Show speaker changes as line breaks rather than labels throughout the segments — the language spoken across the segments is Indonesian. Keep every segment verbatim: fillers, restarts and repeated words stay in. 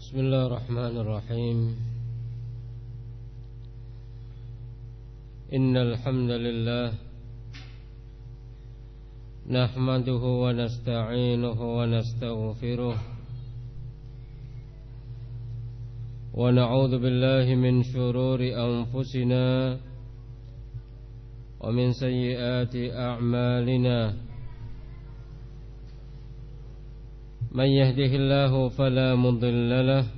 Bismillahirrahmanirrahim. Innal hamdalillah nahmaduhu wa nasta'inuhu wa nastaghfiruh wa na'udzu billahi min shururi anfusina wa min sayyiati a'malina. Man yahdihillahu fala mudilla lahu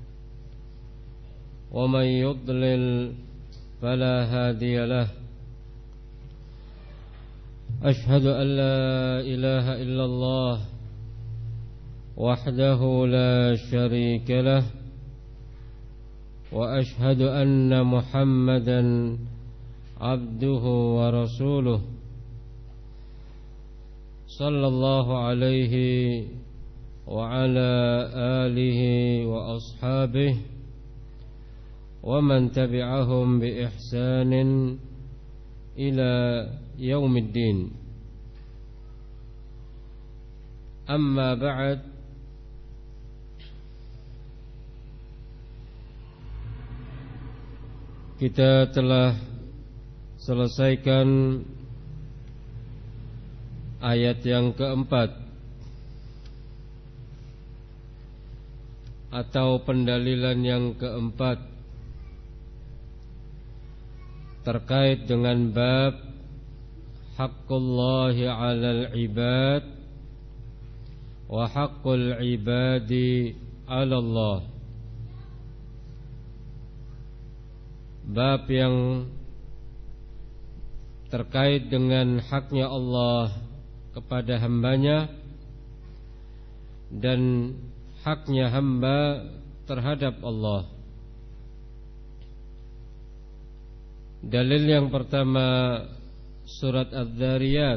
wa man yudlil fala hadiya lahu. Ashhadu an la ilaha illallah wahdahu la syarika lahu wa ashhadu anna Muhammadan abduhu wa rasuluh sallallahu alaihi wa ala alihi wa ashabihi wa man tabi'ahum bi ihsanin ila yaumiddin. Amma ba'd. Kita telah selesaikan ayat yang keempat atau pendalilan yang keempat terkait dengan bab haqqullahi 'alal ibad wa haqqul ibadi 'ala Allah. Bab yang terkait dengan haknya Allah kepada hambanya dan haknya hamba terhadap Allah. Dalil yang pertama surat Az-Zariyat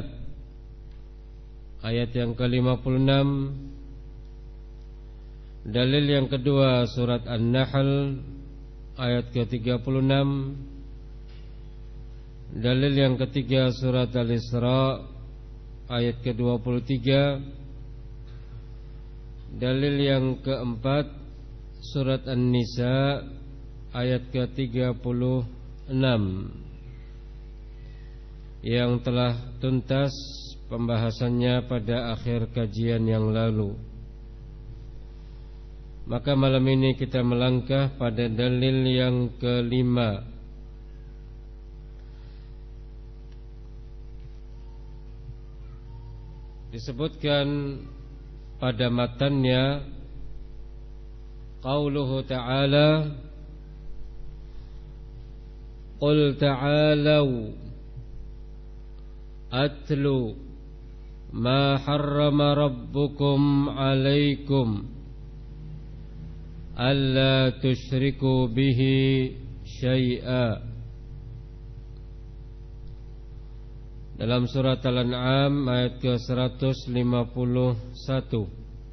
ayat yang ke lima puluh enam. Dalil yang kedua surat An-Nahl ayat ke tiga puluh enam. Dalil yang ketiga surat Al-Isra ayat ke dua puluh tiga. Dalil yang keempat surat An-Nisa ayat ke tiga puluh enam yang telah tuntas pembahasannya pada akhir kajian yang lalu. Maka malam ini kita melangkah pada dalil yang kelima. Disebutkan pada matannya qauluhu ta'ala qul ta'alau atlu ma harrama rabbukum alaikum alla tusyriku bihi syai'a. Dalam surat Al-An'am ayat ke seratus lima puluh satu.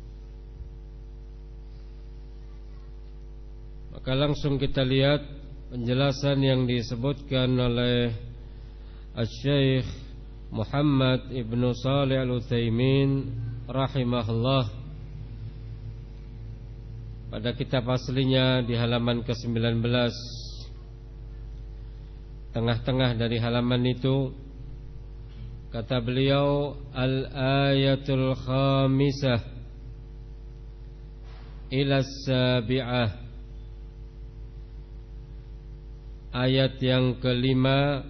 Maka langsung kita lihat penjelasan yang disebutkan oleh Asy-Syaikh Muhammad Ibnu Shalih Al-Utsaimin rahimahullah pada kitab aslinya di halaman ke sembilan belas. Tengah-tengah dari halaman itu kata beliau, al-ayatul khamisah ila sabi'ah. Ayat yang kelima,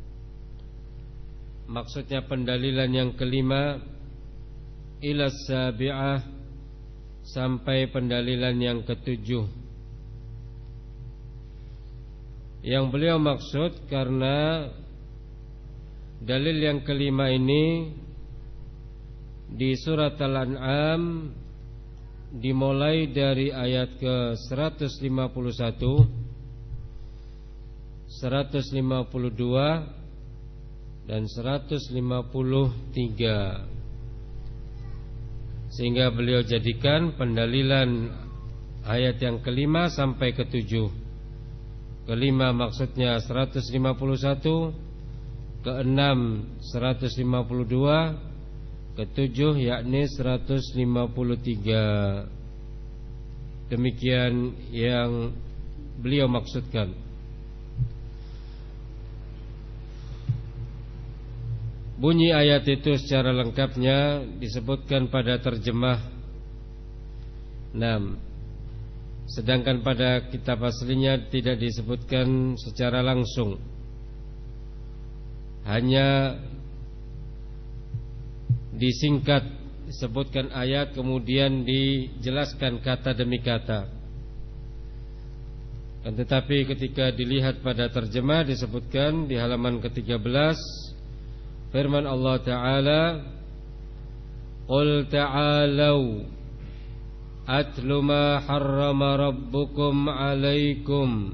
maksudnya pendalilan yang kelima, ila sabi'ah, sampai pendalilan yang ketujuh. Yang beliau maksud karena dalil yang kelima ini di surat Al-An'am dimulai dari ayat ke seratus lima puluh satu, seratus lima puluh dua dan seratus lima puluh tiga. Sehingga beliau jadikan pendalilan ayat yang kelima sampai ketujuh. Kelima maksudnya seratus lima puluh satu, keenam seratus lima puluh dua, ketujuh yakni seratus lima puluh tiga. demikian yang beliau maksudkan. Bunyi ayat itu secara lengkapnya disebutkan pada terjemah enam, sedangkan pada kitab aslinya tidak disebutkan secara langsung. Hanya disingkat, disebutkan ayat kemudian dijelaskan kata demi kata. Tetapi ketika dilihat pada terjemah disebutkan di halaman ke tiga belas, firman Allah Ta'ala, Qul ta'alau atlu ma harrama rabbukum alaikum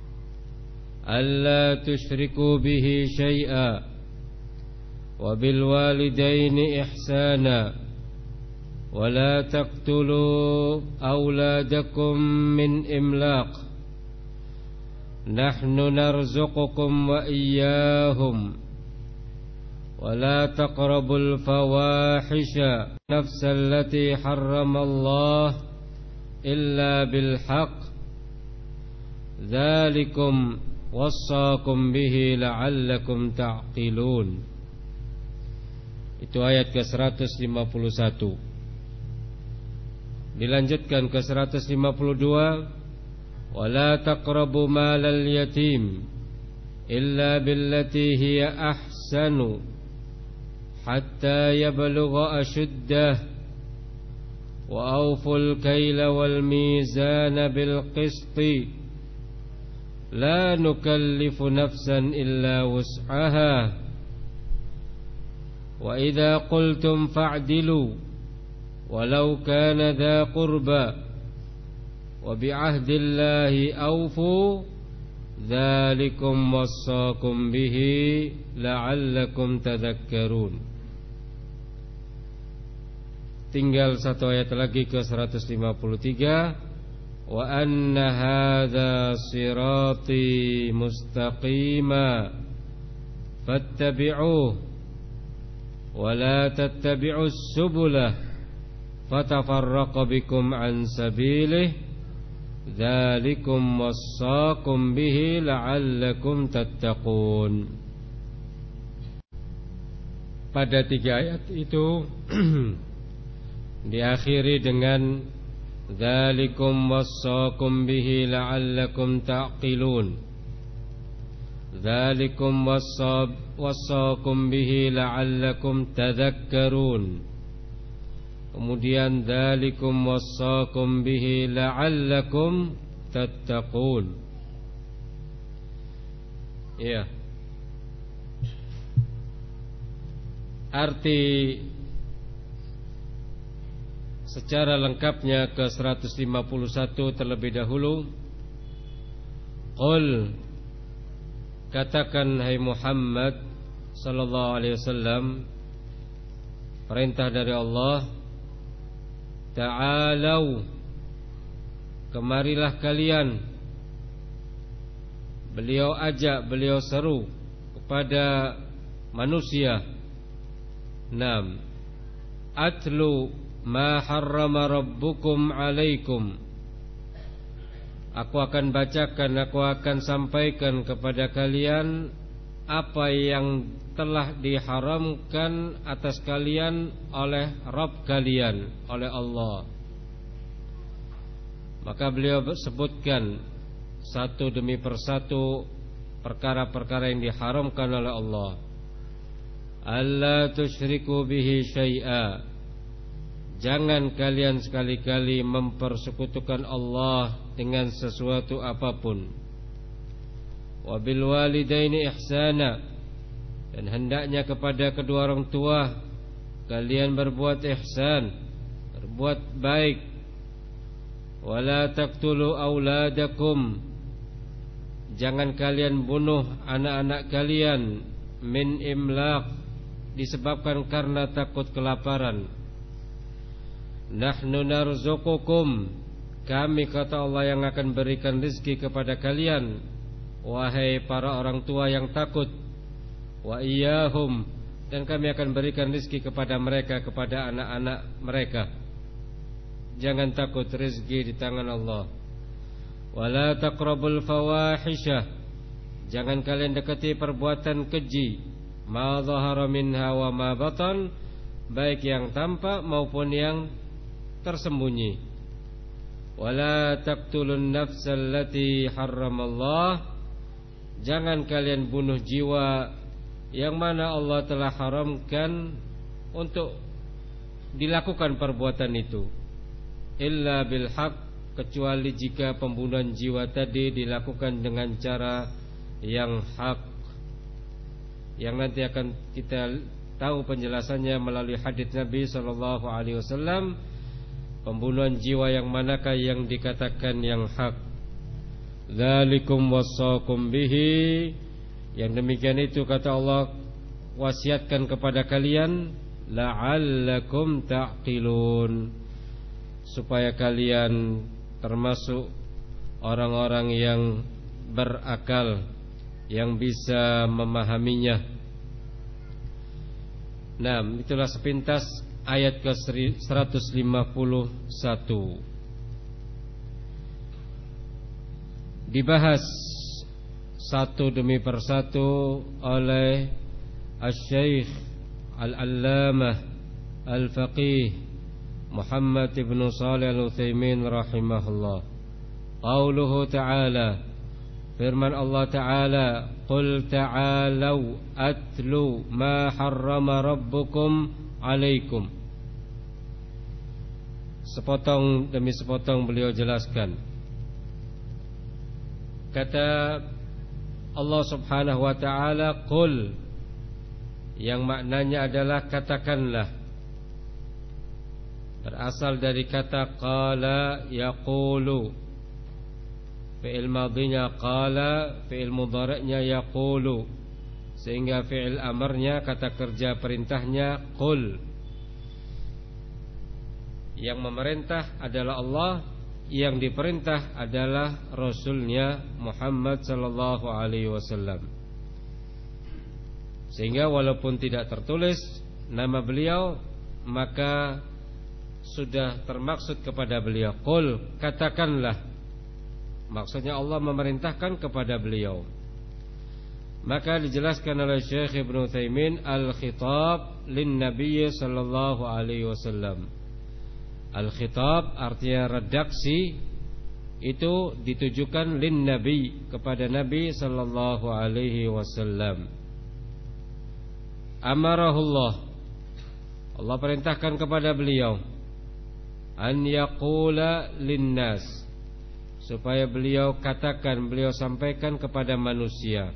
alla tusyriku bihi syai'a wa bil walidaini ihsana wa la taqtulu awladakum min imlaq nahnu narzuqukum wa iyyahum ولا تقربوا الفواحش نفس التي حرم الله إلا بالحق ذلكم وصاكم به لعلكم تعقلون. Itu ayat ke seratus lima puluh satu. Dilanjutkan ke seratus lima puluh dua, ولا تقربوا مال اليتيم إلا بالتي هي أحسن حتى يبلغ أشده وأوفوا الكيل والميزان بالقسط لا نكلف نفسا إلا وسعها وإذا قلتم فاعدلوا ولو كان ذا قربى وبعهد الله أوفوا ذلكم وصاكم به لعلكم تذكرون. Tinggal satu ayat lagi ke seratus lima puluh tiga. Wa anna hadza sirati mustaqima fattabi'uhu wa la tattabi'us subula fatafarraqa bikum an sabilihi dzalikum wassaakum bihi la'allakum tattaqun. Pada tiga ayat itu diakhiri dengan dzalikum wassaakum bihi la'allakum taqilun. Dzalikum wassaakum bihi la'allakum tadhakkarun. Kemudian dzalikum wassaakum bihi la'allakum tattaqun. Ya. Arti secara lengkapnya ke seratus lima puluh satu terlebih dahulu. Qul, katakan hai Muhammad sallallahu alaihi wasallam, perintah dari Allah, ta'alau, kemarilah kalian. Beliau ajak, beliau seru kepada manusia. Naam, atlu ma harrama rabbukum alaikum. Aku akan bacakan, aku akan sampaikan kepada kalian apa yang telah diharamkan atas kalian oleh Rabb kalian, oleh Allah. Maka beliau sebutkan satu demi persatu perkara-perkara yang diharamkan oleh Allah. Alla tusyriku bihi syai'a, jangan kalian sekali-kali mempersekutukan Allah dengan sesuatu apapun. Wa bil walidaini ihsana, dan hendaknya kepada kedua orang tua kalian berbuat ihsan, berbuat baik. Wa la taqtulu auladakum, jangan kalian bunuh anak-anak kalian min imlaq, disebabkan karena takut kelaparan. Nahnu narzuqukum, kami kata Allah yang akan berikan rezeki kepada kalian, wahai para orang tua yang takut. Wa iyyahum, dan kami akan berikan rezeki kepada mereka, kepada anak-anak mereka. jangan takut, rezeki di tangan Allah. Wala taqrabul fawahisha, jangan kalian dekati perbuatan keji, ma dhahara minha wa ma batan, baik yang tampak maupun yang tersembunyi. Wala taqtulun nafsal lati harramallah, jangan kalian bunuh jiwa yang mana Allah telah haramkan untuk dilakukan perbuatan itu, illa bil haq, kecuali jika pembunuhan jiwa tadi dilakukan dengan cara yang hak, yang nanti akan kita tahu penjelasannya melalui hadits Nabi sallallahu alaihi wasallam. Pembunuhan jiwa yang manakah yang dikatakan yang hak? Dzalikum wassaqum bihi, yang demikian itu kata Allah wasiatkan kepada kalian, la'allakum ta'qilun, supaya kalian termasuk orang-orang yang berakal, yang bisa memahaminya. Nah, itulah sepintas ayat ke seratus lima puluh satu. Dibahas satu demi persatu oleh Asy-Syaikh Al-Allamah Al-Faqih Muhammad ibn Shalih Al-Utsaimin rahimahullah. Qauluhu ta'ala, firman Allah ta'ala, qul ta'alau atlu ma harrama rabbukum alaikum. Sepotong demi sepotong beliau jelaskan. Kata Allah subhanahu wa ta'ala, qul, yang maknanya adalah katakanlah, berasal dari kata qala yaqulu, fi'il madhinya qala, fi'il mudhari'nya yaqulu, sehingga fi'il amarnya, kata kerja perintahnya qul. Yang memerintah adalah Allah, yang diperintah adalah Rasulnya Muhammad sallallahu alaihi wasallam. Sehingga walaupun tidak tertulis nama beliau, maka sudah termaksud kepada beliau. Qul, katakanlah. Maksudnya Allah memerintahkan kepada beliau. Maka dijelaskan oleh Syekh Ibnu Utsaimin, al-khitab lin Nabi sallallahu alaihi wasallam. Al-khitab artinya redaksi, itu ditujukan lin Nabi, kepada Nabi sallallahu alaihi wasallam. Amarahullah, Allah perintahkan kepada beliau, an yaqula linnas, supaya beliau katakan, beliau sampaikan kepada manusia.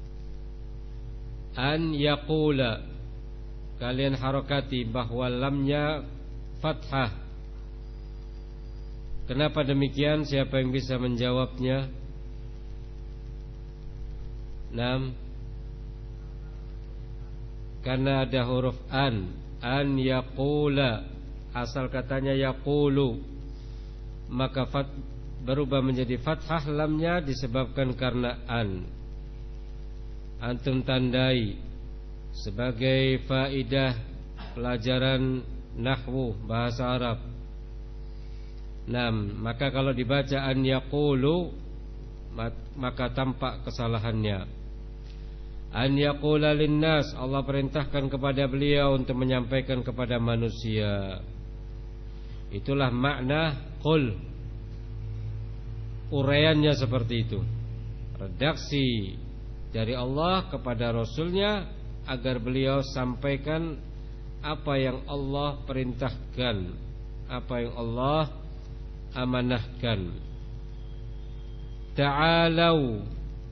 An yaqula, kalian harakati bahwa lamnya fathah. Kenapa demikian? Siapa yang bisa menjawabnya? Naam. Karena ada huruf an. An yaqula, asal katanya yaqulu, maka fat, berubah menjadi fathah lamnya disebabkan karena an. Antum tandai sebagai faidah pelajaran nahwu bahasa Arab. Nah, maka kalau dibaca an yaqulu, maka tampak kesalahannya. An yaqula linnas, Allah perintahkan kepada beliau untuk menyampaikan kepada manusia. Itulah makna qul. Uraiannya seperti itu. Redaksi dari Allah kepada Rasulnya, agar beliau sampaikan apa yang Allah perintahkan, apa yang Allah amanahkan. Ta'alau,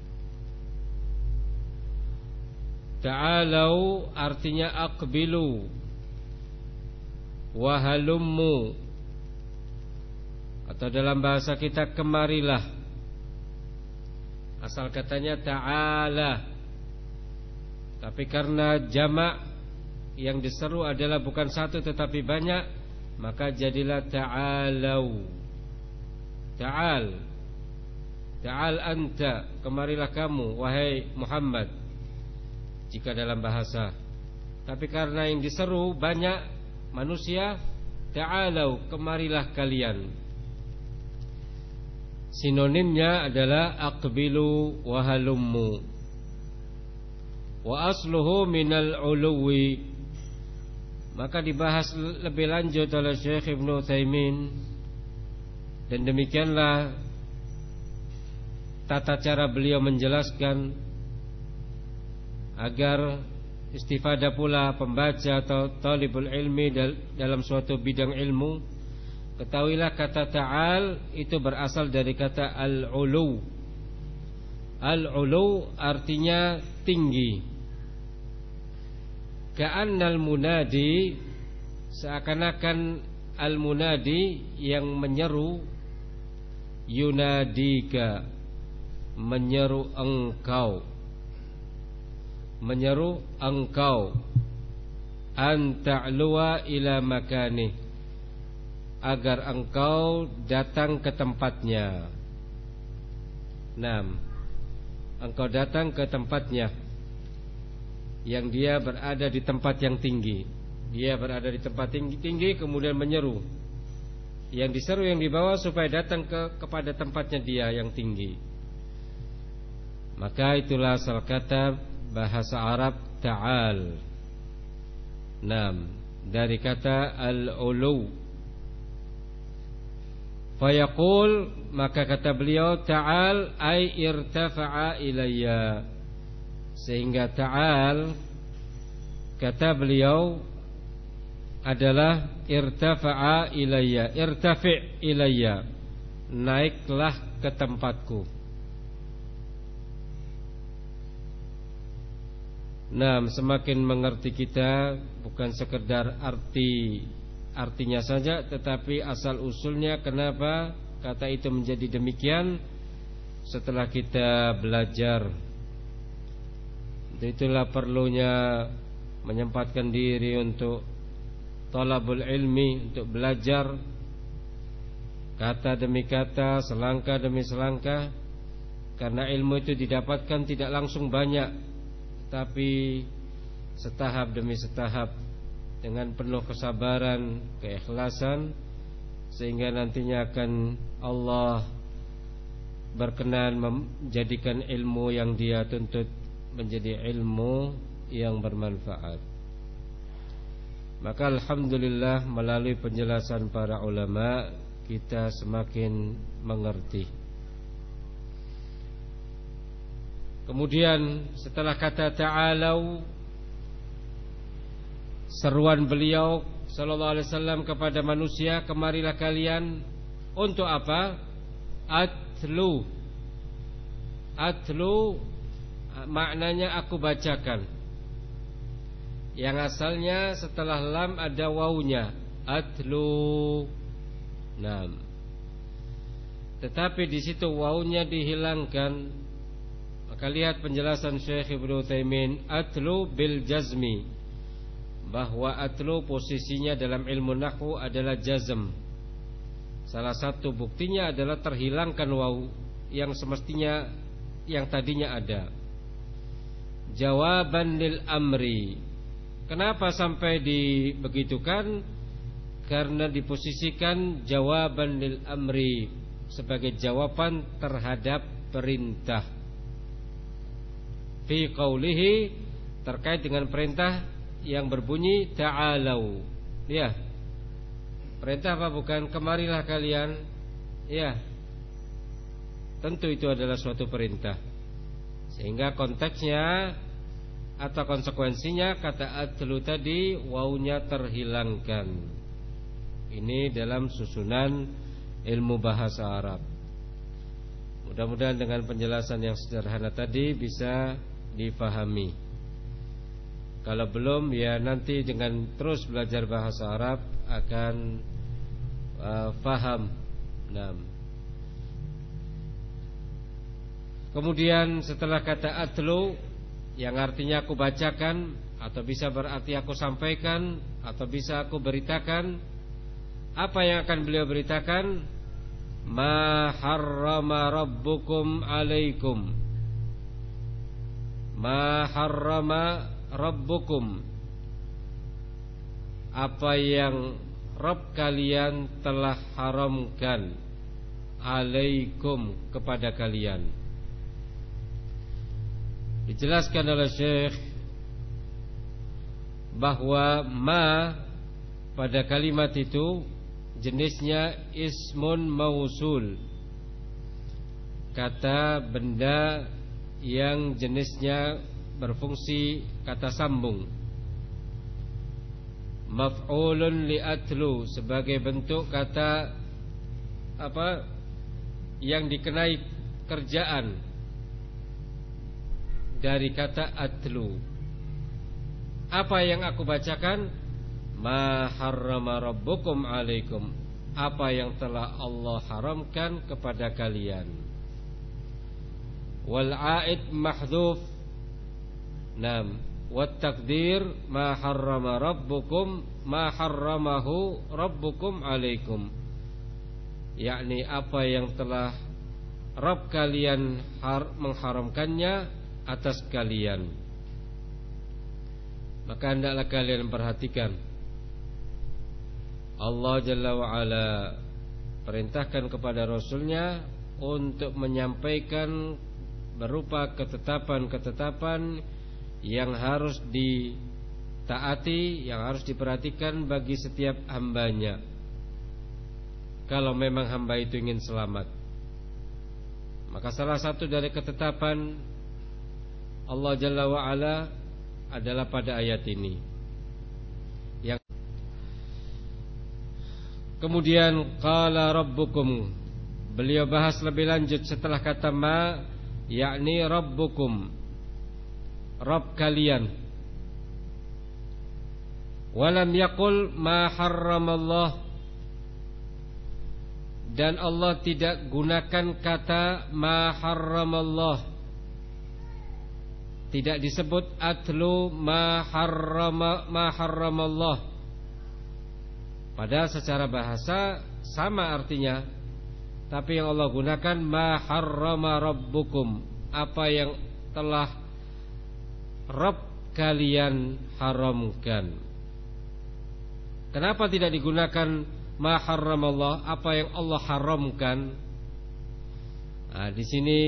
ta'alau artinya aqbilu, wahalummu, atau dalam bahasa kita kemarilah. Asal katanya ta'ala, tapi karena jamak yang diseru adalah bukan satu tetapi banyak, maka jadilah ta'alau. Ta'al, ta'al anta, kemarilah kamu wahai Muhammad, jika dalam bahasa. Tapi karena yang diseru banyak manusia, ta'alau, kemarilah kalian. Sinonimnya adalah aqbilu wa halummu. Wa asluhu minal uluwi. Maka dibahas lebih lanjut oleh Syekh Ibnu Utsaimin, dan demikianlah tata cara beliau menjelaskan agar istifadah pula pembaca atau talibul ilmi dalam suatu bidang ilmu. Ketahuilah kata ta'al itu berasal dari kata al-ulu. Al-ulu artinya tinggi. Ka'annal munadi, seakan-akan al-munadi yang menyeru, yunadika, menyeru engkau, menyeru engkau, an ta'luwa ila makani, agar engkau datang ke tempatnya. Naam, engkau datang ke tempatnya, yang dia berada di tempat yang tinggi. Dia berada di tempat tinggi-tinggi kemudian menyeru. Yang diseru, yang dibawa supaya datang ke kepada tempatnya dia yang tinggi. Maka itulah asal kata bahasa Arab ta'al. Naam, dari kata al-ulu. Fayaqul, maka kata beliau, ta'al ay irtafa'a ilayya. Sehingga ta'al, kata beliau, adalah irtafa'a ilayya, irtafi' ilayya, naiklah ke tempatku. Nah, semakin mengerti kita bukan sekedar arti artinya saja, tetapi asal usulnya kenapa kata itu menjadi demikian setelah kita belajar. Itulah perlunya menyempatkan diri untuk talabul ilmi, untuk belajar kata demi kata, selangkah demi selangkah. Karena ilmu itu didapatkan tidak langsung banyak, tapi setahap demi setahap, dengan penuh kesabaran, keikhlasan, sehingga nantinya akan Allah berkenan menjadikan ilmu yang dia tuntut menjadi ilmu yang bermanfaat. Maka alhamdulillah, melalui penjelasan para ulama kita semakin mengerti. Kemudian setelah kata ta'alau, seruan beliau sallallahu alaihi wasallam kepada manusia, kemarilah kalian untuk apa? Atlu. Atlu maknanya aku bacakan. Yang asalnya setelah lam ada wawunya, atlu. Nah, tetapi di situ wawunya dihilangkan. Maka lihat penjelasan Syekh Ibnu Utsaimin, atlu bil jazmi, bahwa atlu posisinya dalam ilmu nahwu adalah jazm. Salah satu buktinya adalah terhilangkan wawu yang semestinya, yang tadinya ada. Jawaban lil amri. Kenapa sampai dibegitukan? Karena diposisikan jawaban lil amri sebagai jawaban terhadap perintah. Fi qaulihi, terkait dengan perintah yang berbunyi ta'alau. Ya. Perintah apa bukan? Kemarilah kalian. Ya. Tentu itu adalah suatu perintah. Sehingga konteksnya atau konsekuensinya kata atlu tadi wawunya terhilangkan. Ini dalam susunan ilmu bahasa Arab. Mudah-mudahan dengan penjelasan yang sederhana tadi bisa difahami. Kalau belum, ya nanti dengan terus belajar bahasa Arab akan uh, faham. Nah, kemudian setelah kata atlu, yang artinya aku bacakan, atau bisa berarti aku sampaikan, atau bisa aku beritakan. Apa yang akan beliau beritakan? Ma harrama rabbukum alaikum. Ma harrama rabbukum, apa yang Rabb kalian telah haramkan alaikum kepada kalian. Dijelaskan oleh Syekh bahwa ma pada kalimat itu jenisnya ismun mausul, kata benda yang jenisnya berfungsi kata sambung. Maf'ulun li'atlu, sebagai bentuk kata apa yang dikenai kerjaan dari kata atlu. Apa yang aku bacakan? Ma harrama rabbukum alaikum, apa yang telah Allah haramkan kepada kalian. Wal a'id mahdhuf. Naam. Wat taqdir ma harrama rabbukum ma harramahu rabbukum alaikum, yakni apa yang telah Rabb kalian har- mengharamkannya atas kalian. Maka hendaklah kalian perhatikan, Allah Jalla wa'ala perintahkan kepada Rasulnya untuk menyampaikan berupa ketetapan-ketetapan yang harus ditaati, yang harus diperhatikan bagi setiap hambanya, kalau memang hamba itu ingin selamat. Maka salah satu dari ketetapan Allah Jalla wa'ala adalah pada ayat ini. Yang kemudian qala rabbukum, beliau bahas lebih lanjut setelah kata ma, yakni rabbukum, Rabb kalian. Walam yaqul ma harramallah, dan Allah tidak gunakan kata ma harramallah, tidak disebut atlu ma harrama ma harramallah. Padahal secara bahasa sama artinya, tapi yang Allah gunakan ma harrama rabbukum, apa yang telah Rabb kalian haramkan. Kenapa tidak digunakan ma harramallah, apa yang Allah haramkan? Nah, di sini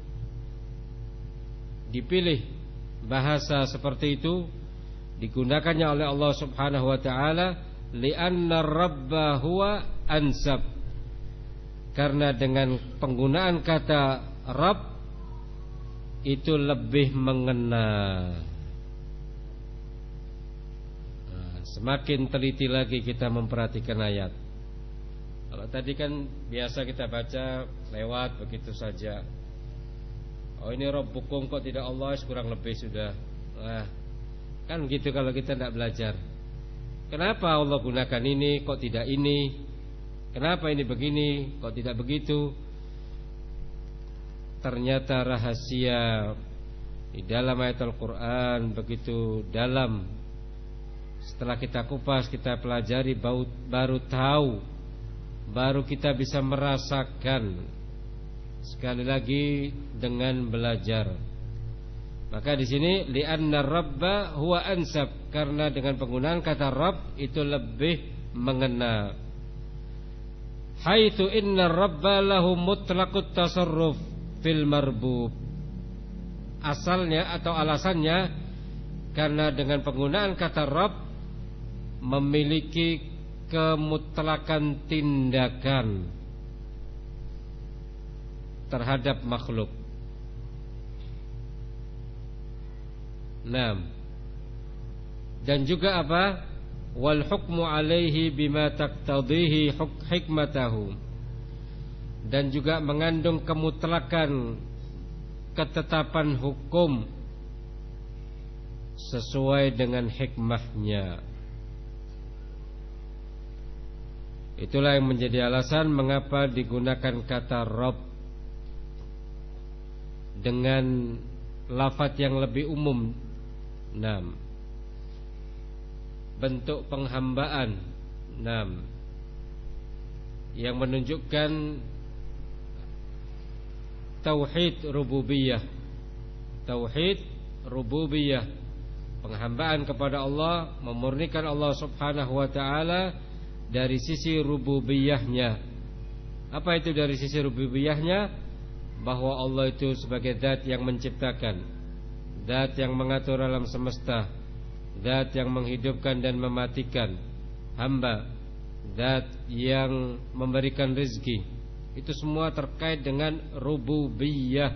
dipilih bahasa seperti itu digunakannya oleh Allah Subhanahu wa taala li'anna rabba huwa ansab, karena dengan penggunaan kata Rabb itu lebih mengena. Nah, semakin teliti lagi kita memperhatikan ayat. Kalau tadi kan biasa kita baca lewat begitu saja. Oh, ini Rabbukum kok tidak Allah, kurang lebih sudah. Nah, kan gitu kalau kita tidak belajar. Kenapa Allah gunakan ini kok tidak ini? Kenapa ini begini kok tidak begitu? Ternyata rahasia di dalam ayat Al-Quran begitu dalam. Setelah kita kupas, kita pelajari, baru tahu, baru kita bisa merasakan. Sekali lagi dengan belajar. Maka di sini li'anna rabba huwa ansab, karena dengan penggunaan kata Rabb itu lebih mengena. Haitsu inna rabba lahu mutlaqut tasarruf fil marbub. Asalnya atau alasannya karena dengan penggunaan kata Rabb memiliki kemutlakan tindakan terhadap makhluk. Naam. Dan juga apa? Wal hukmu alaihi bima taqtadhihi hikmatahu. Dan juga mengandung kemutlakan ketetapan hukum sesuai dengan hikmahnya. Itulah yang menjadi alasan mengapa digunakan kata Rabb dengan lafaz yang lebih umum. Naam. Bentuk penghambaan. Naam. Yang menunjukkan tauhid rububiyah. Tauhid rububiyah, penghambaan kepada Allah, memurnikan Allah Subhanahu wa taala dari sisi rububiyahnya. Apa itu dari sisi rububiyahnya? Bahwa Allah itu sebagai zat yang menciptakan, zat yang mengatur alam semesta, zat yang menghidupkan dan mematikan hamba, zat yang memberikan rezeki. Itu semua terkait dengan rububiyah.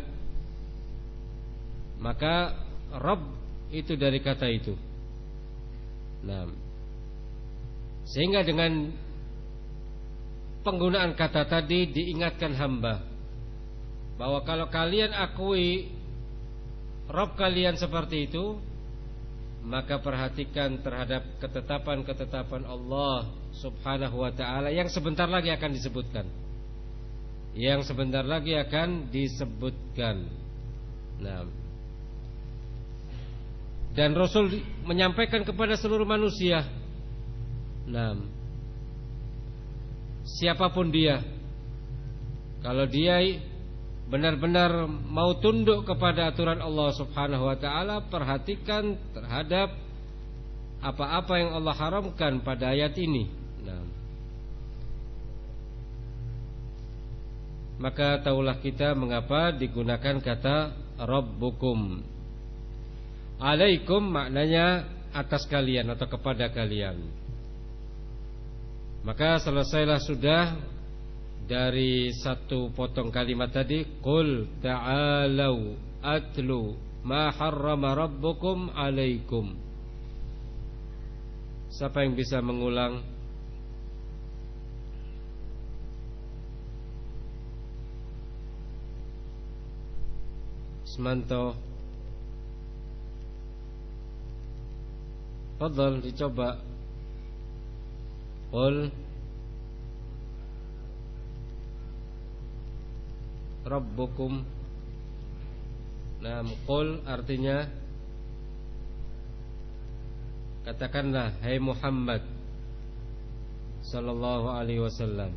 Maka Rabb itu dari kata itu. Nah, sehingga dengan penggunaan kata tadi diingatkan hamba bahwa kalau kalian akui Rabb kalian seperti itu, maka perhatikan terhadap ketetapan-ketetapan Allah Subhanahu wa ta'ala yang sebentar lagi akan disebutkan. Yang sebentar lagi akan disebutkan. Nah, dan Rasul menyampaikan kepada seluruh manusia. Nah, siapapun dia, kalau dia benar-benar mau tunduk kepada aturan Allah Subhanahu wa ta'ala, perhatikan terhadap apa-apa yang Allah haramkan pada ayat ini. Nah, maka taulah kita mengapa digunakan kata Rabbukum. Alaikum maknanya atas kalian atau kepada kalian. Maka selesailah sudah dari satu potong kalimat tadi, qul ta'alau atlu ma harrama rabbukum alaikum. Siapa yang bisa mengulang? Semanto, fadhal dicoba. Qul Rabbukum. Nah, qul artinya katakanlah, hai Muhammad sallallahu alaihi wasallam,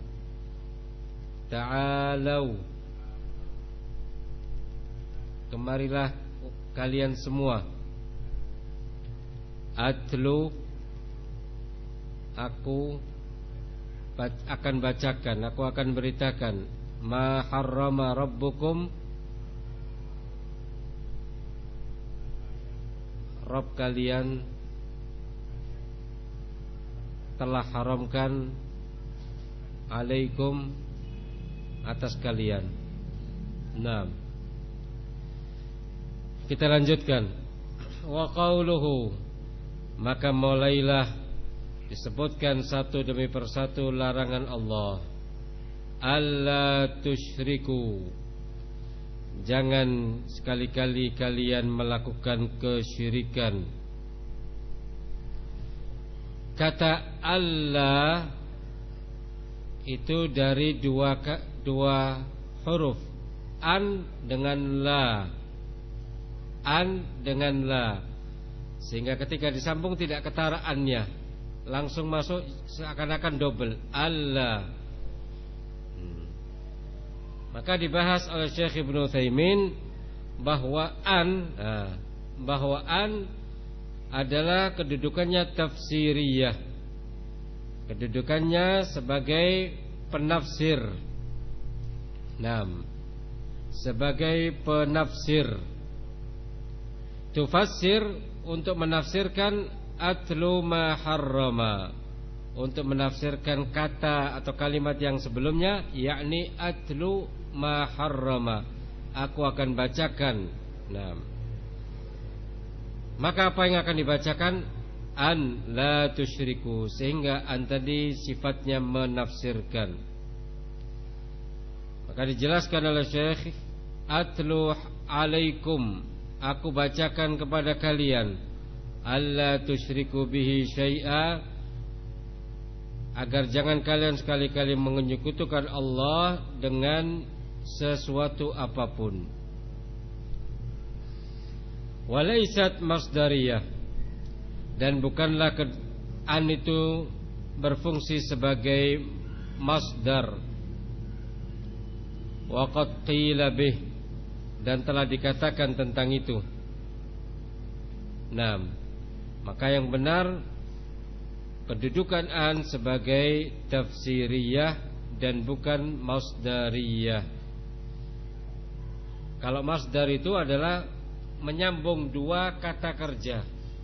ta'alau, kemarilah kalian semua, atlu, aku akan bacakan, aku akan beritakan, ma harrama rabbukum, Rabb kalian telah haramkan, alaikum, atas kalian. Nah, kita lanjutkan. Wa qauluhu, maka mulailah disebutkan satu demi persatu larangan Allah. Alla tusyriku, jangan sekali-kali kalian melakukan kesyirikan. Kata Allah itu dari dua dua huruf, an dengan la, an dengan la, sehingga ketika disambung tidak ketara annya, langsung masuk seakan-akan double, Allah. Maka dibahas oleh Syekh Ibnu Utsaimin bahwa an, nah, bahwa an adalah kedudukannya tafsiriyah, kedudukannya sebagai penafsir. Nah, sebagai penafsir, tufassir untuk menafsirkan atlu ma harrama, untuk menafsirkan kata atau kalimat yang sebelumnya, yakni atlu ma harrama, aku akan bacakan. Nah, maka apa yang akan dibacakan? An la tusyriku, sehingga an tadi sifatnya menafsirkan. Maka dijelaskan oleh Syekh, atlu alaikum, aku bacakan kepada kalian, alla tusyriku bihi syai'a, agar jangan kalian sekali-kali menyekutukan Allah dengan sesuatu apapun. Walaisat masdariyah, dan bukanlah an itu berfungsi sebagai masdar. Wa qad qila bih, dan telah dikatakan tentang itu. Nah, maka yang benar kedudukan an sebagai tafsiriyah dan bukan masdariyah. Kalau masdar itu adalah menyambung dua kata kerja.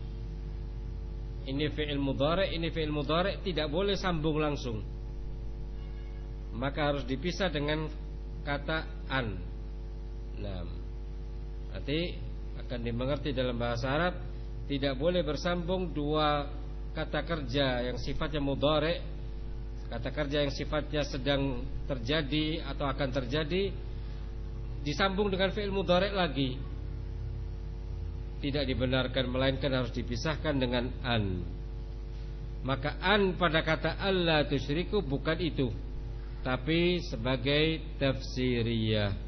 Ini fi'il mudhari', ini fi'il mudhari', tidak boleh sambung langsung. Maka harus dipisah dengan kata an. Nah, nanti akan dimengerti dalam bahasa Arab, tidak boleh bersambung dua kata kerja yang sifatnya mudhari', kata kerja yang sifatnya sedang terjadi atau akan terjadi, disambung dengan fi'il mudhari' lagi. Tidak dibenarkan, melainkan harus dipisahkan dengan an. Maka an pada kata alla tusyriku bukan itu, tapi sebagai tafsiriyah.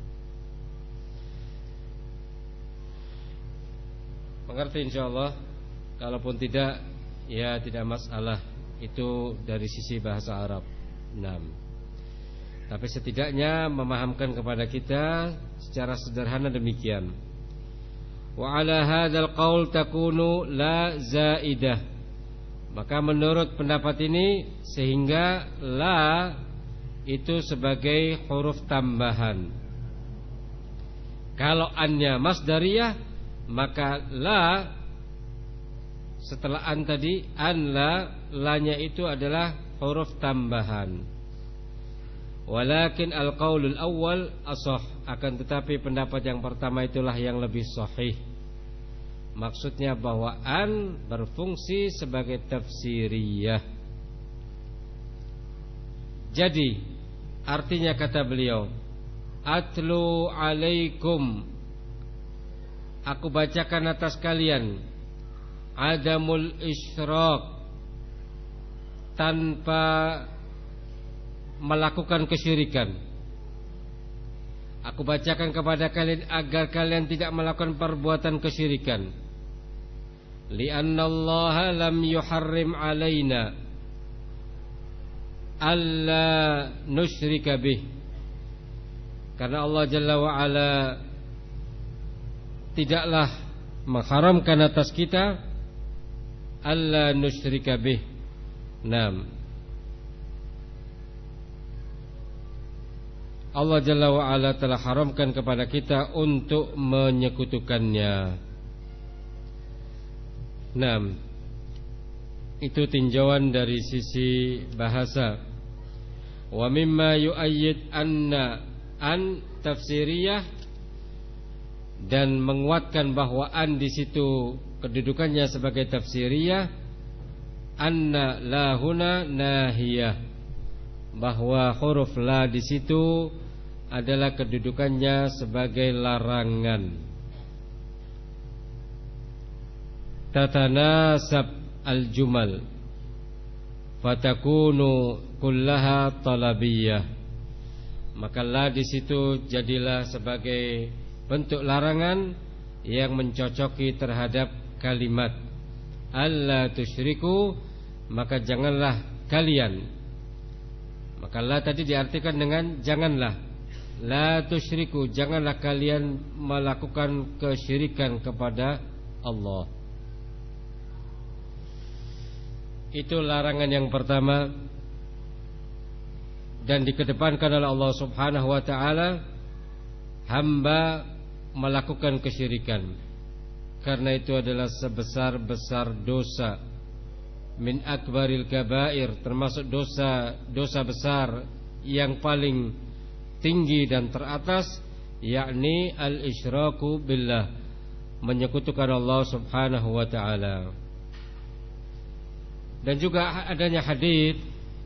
Mengerti insyaallah? Kalaupun tidak, ya tidak masalah. Itu dari sisi bahasa Arab. Nah, tapi setidaknya memahamkan kepada kita secara sederhana demikian. Wa ala hadzal qaul takunu la zaidah. Maka menurut pendapat ini, sehingga la itu sebagai huruf tambahan. Kalau annya masdariyah, maka la setelah an tadi, an la, lanya itu adalah huruf tambahan. Walakin al-qaulul awal ashah, akan tetapi pendapat yang pertama itulah yang lebih sahih. Maksudnya bahwa an berfungsi sebagai tafsiriyah. Jadi artinya kata beliau, atlu alaikum, aku bacakan atas kalian, adamul isyraq, tanpa melakukan kesyirikan. Aku bacakan kepada kalian agar kalian tidak melakukan perbuatan kesyirikan. Li'anna Allah lam yuharrim alaina alla nusyrika bih. Karena Allah Jalla wa Ala tidaklah mengharamkan atas kita alla nusyrika bih. Naam. Allah Jalla wa Ala telah haramkan kepada kita untuk menyekutukannya. Nah, itu tinjauan dari sisi bahasa. Wa mimma yu'ayyid anna an tafsiriyah, dan menguatkan bahwa an di situ kedudukannya sebagai tafsiriyah, anna la huna nahiyah, bahwa huruf la di situ adalah kedudukannya sebagai larangan. Tatanasab al-jumal fatakunu kullaha talabiyah. Maka la di situ jadilah sebagai bentuk larangan yang mencocoki terhadap kalimat alla tusyriku, maka janganlah kalian. Maka la tadi diartikan dengan janganlah. La tusyriku, janganlah kalian melakukan kesyirikan kepada Allah. Itu larangan yang pertama, dan dikedepankan oleh Allah Subhanahu wa ta'ala hamba melakukan kesyirikan, karena itu adalah sebesar-besar dosa, min akbaril kabair, termasuk dosa dosa besar yang paling tinggi dan teratas, yakni al-isyraku billah, menyekutukan Allah Subhanahu wa ta'ala. Dan juga adanya hadis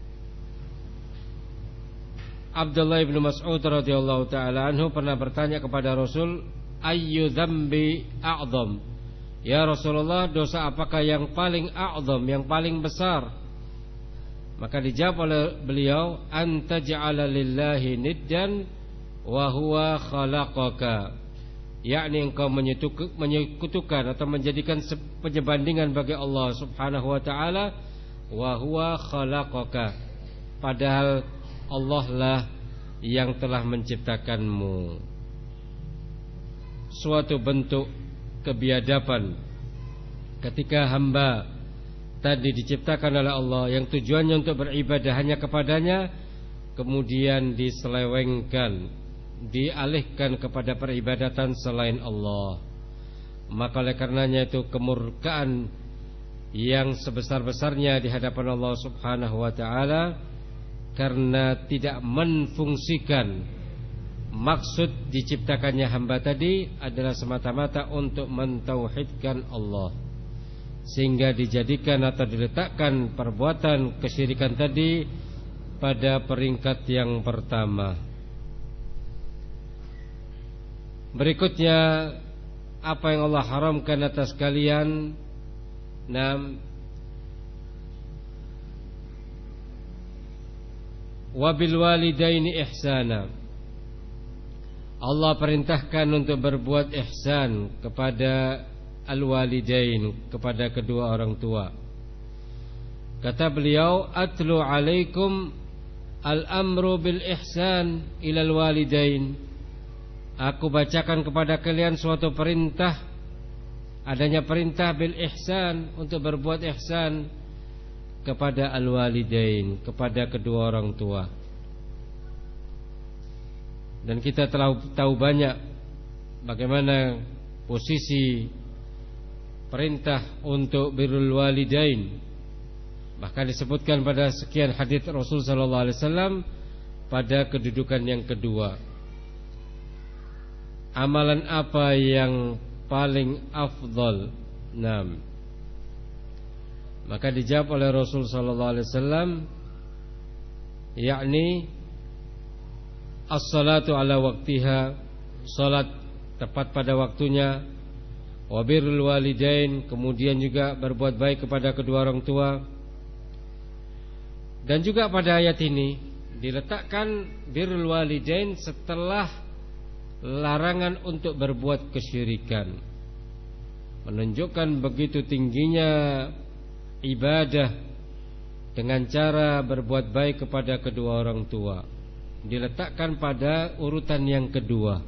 Abdullah bin Mas'ud radhiyallahu ta'ala anhu pernah bertanya kepada Rasul, ayyu dzambi a'dzam, ya Rasulullah, dosa apakah yang paling a'dzam, yang paling besar? Maka dijawab oleh beliau, anta ja'ala lillahi niddan wa huwa khalaqaka, yakni engkau menyekutukan atau menjadikan penyebandingan bagi Allah Subhanahu wa ta'ala, wa huwa khalaqaka, padahal Allah lah yang telah menciptakanmu. Suatu bentuk kebiadaban ketika hamba tadi diciptakan oleh Allah, yang tujuannya untuk beribadah hanya kepadanya, kemudian diselewengkan, dialihkan kepada peribadatan selain Allah, maka oleh karenanya itu kemurkaan yang sebesar-besarnya di hadapan Allah Subhanahu wa taala, karena tidak menfungsikan maksud diciptakannya hamba tadi adalah semata-mata untuk mentauhidkan Allah, sehingga dijadikan atau diletakkan perbuatan kesyirikan tadi pada peringkat yang pertama. Berikutnya, apa yang Allah haramkan atas kalian. Nah, wabil walidaini ihsana, Allah perintahkan untuk berbuat ihsan kepada al-walidain, kepada kedua orang tua. Kata beliau, atlu alaikum al-amru bil ihsan ilal walidain, aku bacakan kepada kalian suatu perintah, adanya perintah bil ihsan, untuk berbuat ihsan kepada al-walidain, kepada kedua orang tua. Dan kita telah tahu banyak bagaimana posisi perintah untuk birrul walidain. Bahkan disebutkan pada sekian hadis Rasul sallallahu alaihi wasallam pada kedudukan yang kedua. Amalan apa yang paling afdal? Naam. Maka dijawab oleh Rasul sallallahu alaihi wasallam, yakni as-salatu ala waktiha, salat tepat pada waktunya, wa birrul walidain, kemudian juga berbuat baik kepada kedua orang tua. Dan juga pada ayat ini diletakkan birrul walidain setelah larangan untuk berbuat kesyirikan, menunjukkan begitu tingginya ibadah dengan cara berbuat baik kepada kedua orang tua, diletakkan pada urutan yang kedua.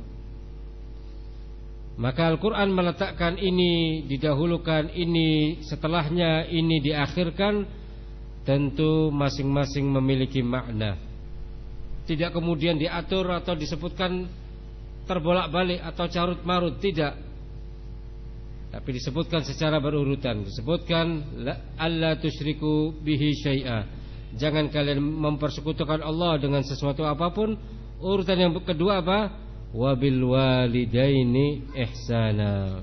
Maka Al-Quran meletakkan ini didahulukan, ini setelahnya, ini diakhirkan. Tentu masing-masing memiliki makna, tidak kemudian diatur atau disebutkan terbolak-balik atau carut-marut, tidak. Tapi disebutkan secara berurutan. Disebutkan alla tusyriku bihi syai'a, jangan kalian mempersekutukan Allah dengan sesuatu apapun. Urutan yang kedua apa? Wabil walidaini ihsana.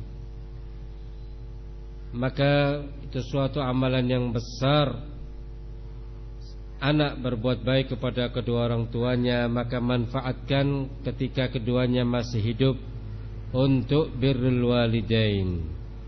Maka itu suatu amalan yang besar. Anak berbuat baik kepada kedua orang tuanya, maka manfaatkan ketika keduanya masih hidup untuk birrul walidain.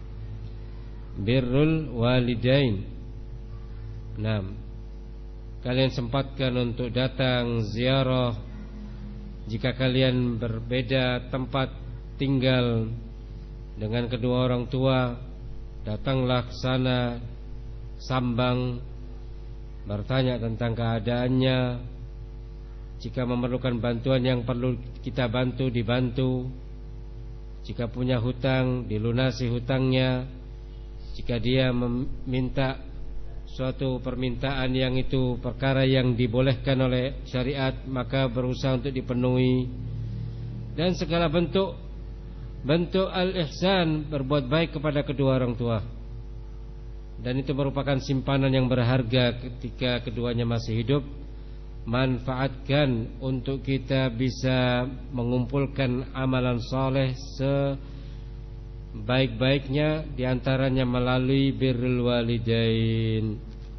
Birrul walidain. Nah, kalian sempatkan untuk datang ziarah. Jika kalian berbeda tempat tinggal dengan kedua orang tua, datanglah ke sana, sambang, bertanya tentang keadaannya. Jika memerlukan bantuan yang perlu kita bantu, dibantu. Jika punya hutang, dilunasi hutangnya. Jika dia meminta suatu permintaan yang itu perkara yang dibolehkan oleh syariat, maka berusaha untuk dipenuhi. Dan segala bentuk bentuk al-ihsan, berbuat baik kepada kedua orang tua. Dan itu merupakan simpanan yang berharga ketika keduanya masih hidup. Manfaatkan untuk kita bisa mengumpulkan amalan soleh sebaik-baiknya, diantaranya melalui birrul walidain.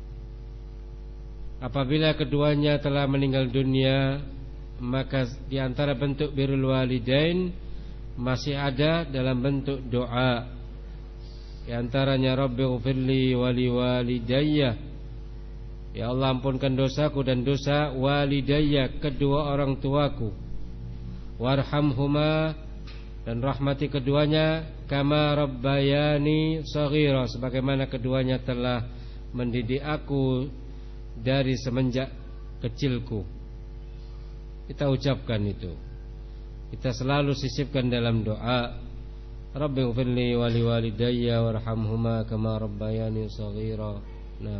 Apabila keduanya telah meninggal dunia, maka diantara bentuk birrul walidain masih ada dalam bentuk doa. Di antaranya Rabbighfirli wali walidayya, ya Allah ampunkan dosaku dan dosa walidayya, kedua orang tuaku. Warhamhuma, dan rahmati keduanya, kama rabbayani shaghira, sebagaimana keduanya telah mendidik aku dari semenjak kecilku. Kita ucapkan itu, kita selalu sisipkan dalam doa. Rabbighfirli wali walidayya warhamhuma kama rabbayani shaghira. Nah,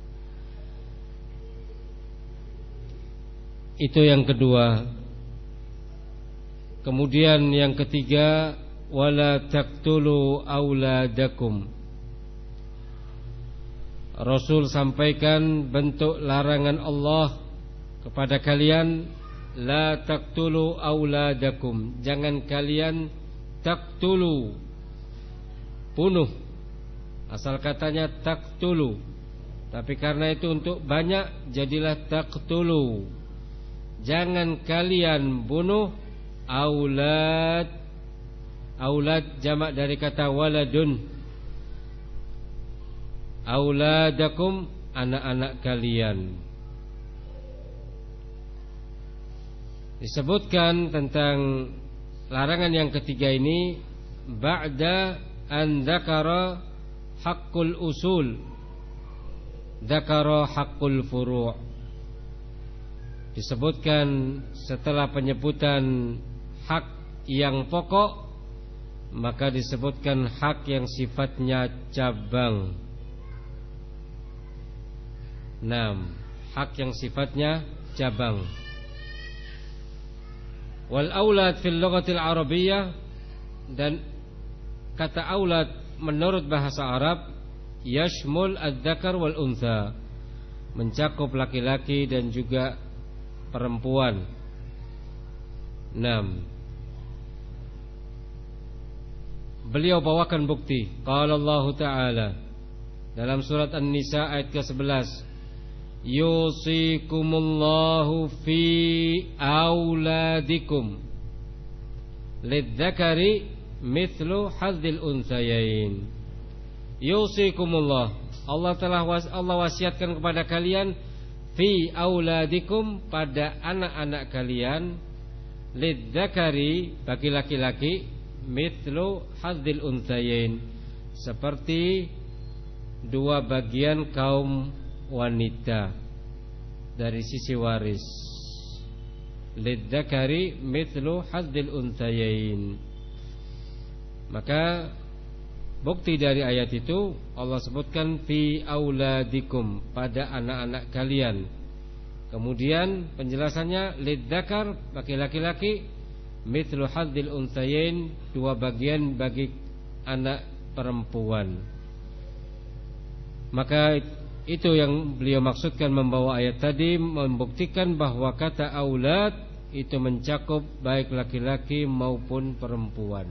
itu yang kedua. Kemudian yang ketiga, wala taqtulu auladakum. Rasul sampaikan bentuk larangan Allah kepada kalian, la taqtulu auladakum. Jangan kalian taqtulu, bunuh. Asal katanya taqtulu, tapi karena itu untuk banyak jadilah taqtulu. Jangan kalian bunuh aulad. Aulad jamak dari kata waladun. Auladakum, anak-anak kalian. Disebutkan tentang larangan yang ketiga ini ba'da an dzakara haqqul usul, dzakara haqqul furu'. Disebutkan setelah penyebutan hak yang pokok, maka disebutkan hak yang sifatnya cabang. Naam, hak yang sifatnya cabang. Wal aulad fil lughatil arabiyyah, dan kata aulad menurut bahasa Arab yashmul adz-dzakar wal untha, mencakup laki-laki dan juga perempuan. Naam. Beliau bawakan bukti. Qala Allah Ta'ala dalam surat An-Nisa ayat ke sebelas, yusikumullahu fi auladikum lidzakari mithlu hadzil unthayain. Yusikumullah, Allah telah was, Allah wasiatkan kepada kalian fi auladikum, pada anak-anak kalian, lidzakari, bagi laki-laki, mithlu hadzil unthayain, seperti dua bagian kaum wanita dari sisi waris. Lidzakari mithlu hadzil unthayain. Maka bukti dari ayat itu Allah sebutkan fi auladikum, pada anak-anak kalian. Kemudian penjelasannya lidzakar, bagi laki-laki, mithlu hadzil unthayain, dua bagian bagi anak perempuan. Maka itu yang beliau maksudkan membawa ayat tadi, membuktikan bahwa kata aulad itu mencakup baik laki-laki maupun perempuan.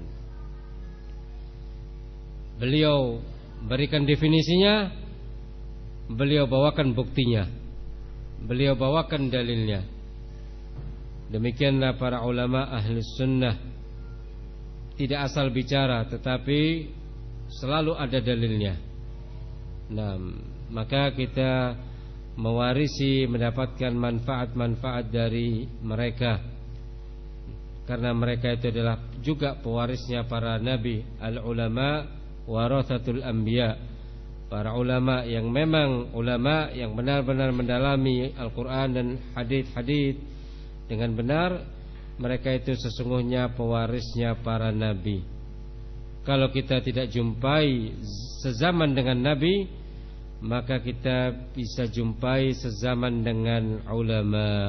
Beliau berikan definisinya, beliau bawakan buktinya, beliau bawakan dalilnya. Demikianlah para ulama ahli sunnah, tidak asal bicara tetapi selalu ada dalilnya. Nah, maka kita mewarisi, mendapatkan manfaat-manfaat dari mereka, karena mereka itu adalah juga pewarisnya para nabi. Al-ulama warathatul anbiya, para ulama yang memang ulama yang benar-benar mendalami Al-Quran dan hadith-hadith dengan benar, mereka itu sesungguhnya pewarisnya para nabi. Kalau kita tidak jumpai sezaman dengan nabi, maka kita bisa jumpai sezaman dengan ulama.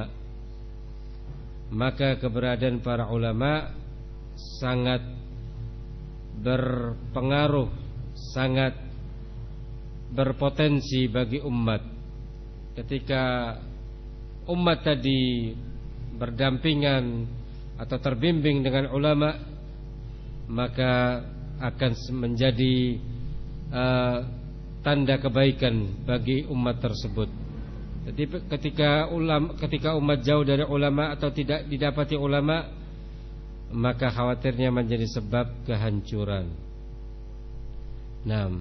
Maka keberadaan para ulama sangat berpengaruh, sangat berpotensi bagi umat. Ketika umat tadi berdampingan atau terbimbing dengan ulama, maka akan menjadi uh, tanda kebaikan bagi umat tersebut. Jadi ketika ulama, ketika umat jauh dari ulama atau tidak didapati ulama, maka khawatirnya menjadi sebab kehancuran. Nah,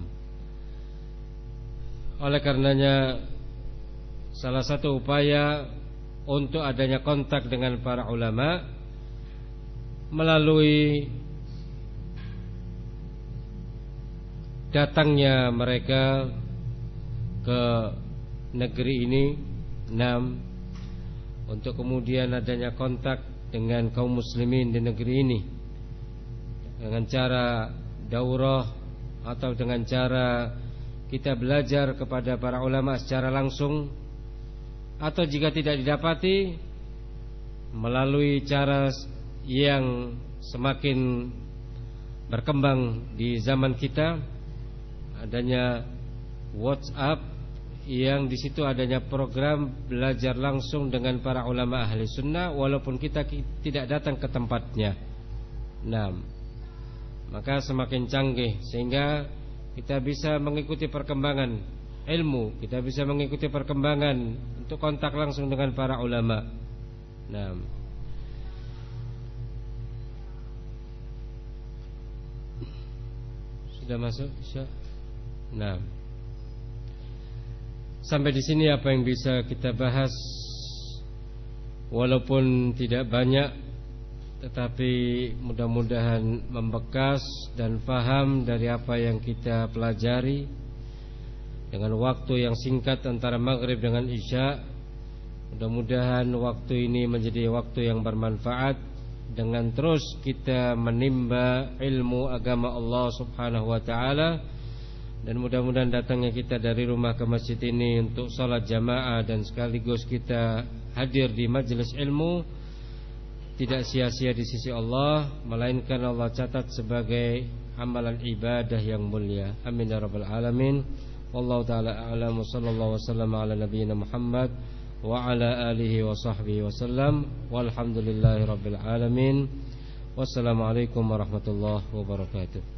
oleh karenanya salah satu upaya untuk adanya kontak dengan para ulama melalui datangnya mereka ke negeri ini, enam, untuk kemudian adanya kontak dengan kaum muslimin di negeri ini dengan cara daurah atau dengan cara kita belajar kepada para ulama secara langsung, atau jika tidak didapati melalui cara yang semakin berkembang di zaman kita, adanya WhatsApp, yang di situ adanya program belajar langsung dengan para ulama ahli sunnah walaupun kita tidak datang ke tempatnya. Nah, maka semakin canggih sehingga kita bisa mengikuti perkembangan ilmu, kita bisa mengikuti perkembangan untuk kontak langsung dengan para ulama. Nah, sudah masuk? Nah, sampai di sini apa yang bisa kita bahas, walaupun tidak banyak, tetapi mudah-mudahan membekas dan faham dari apa yang kita pelajari. Dengan waktu yang singkat antara maghrib dengan isya, mudah-mudahan waktu ini menjadi waktu yang bermanfaat, dengan terus kita menimba ilmu agama Allah subhanahu wa ta'ala. Dan mudah-mudahan datangnya kita dari rumah ke masjid ini untuk salat jamaah dan sekaligus kita hadir di majelis ilmu tidak sia-sia di sisi Allah, melainkan Allah catat sebagai amalan ibadah yang mulia. Amin ya rabbal alamin. Wallahu ta'ala a'lam. Sallallahu wasallam ala nabiyyina Muhammad wa ala alihi wa sahbihi wasallam. Walhamdulillahi rabbil alamin. Wassalamualaikum warahmatullahi wabarakatuh.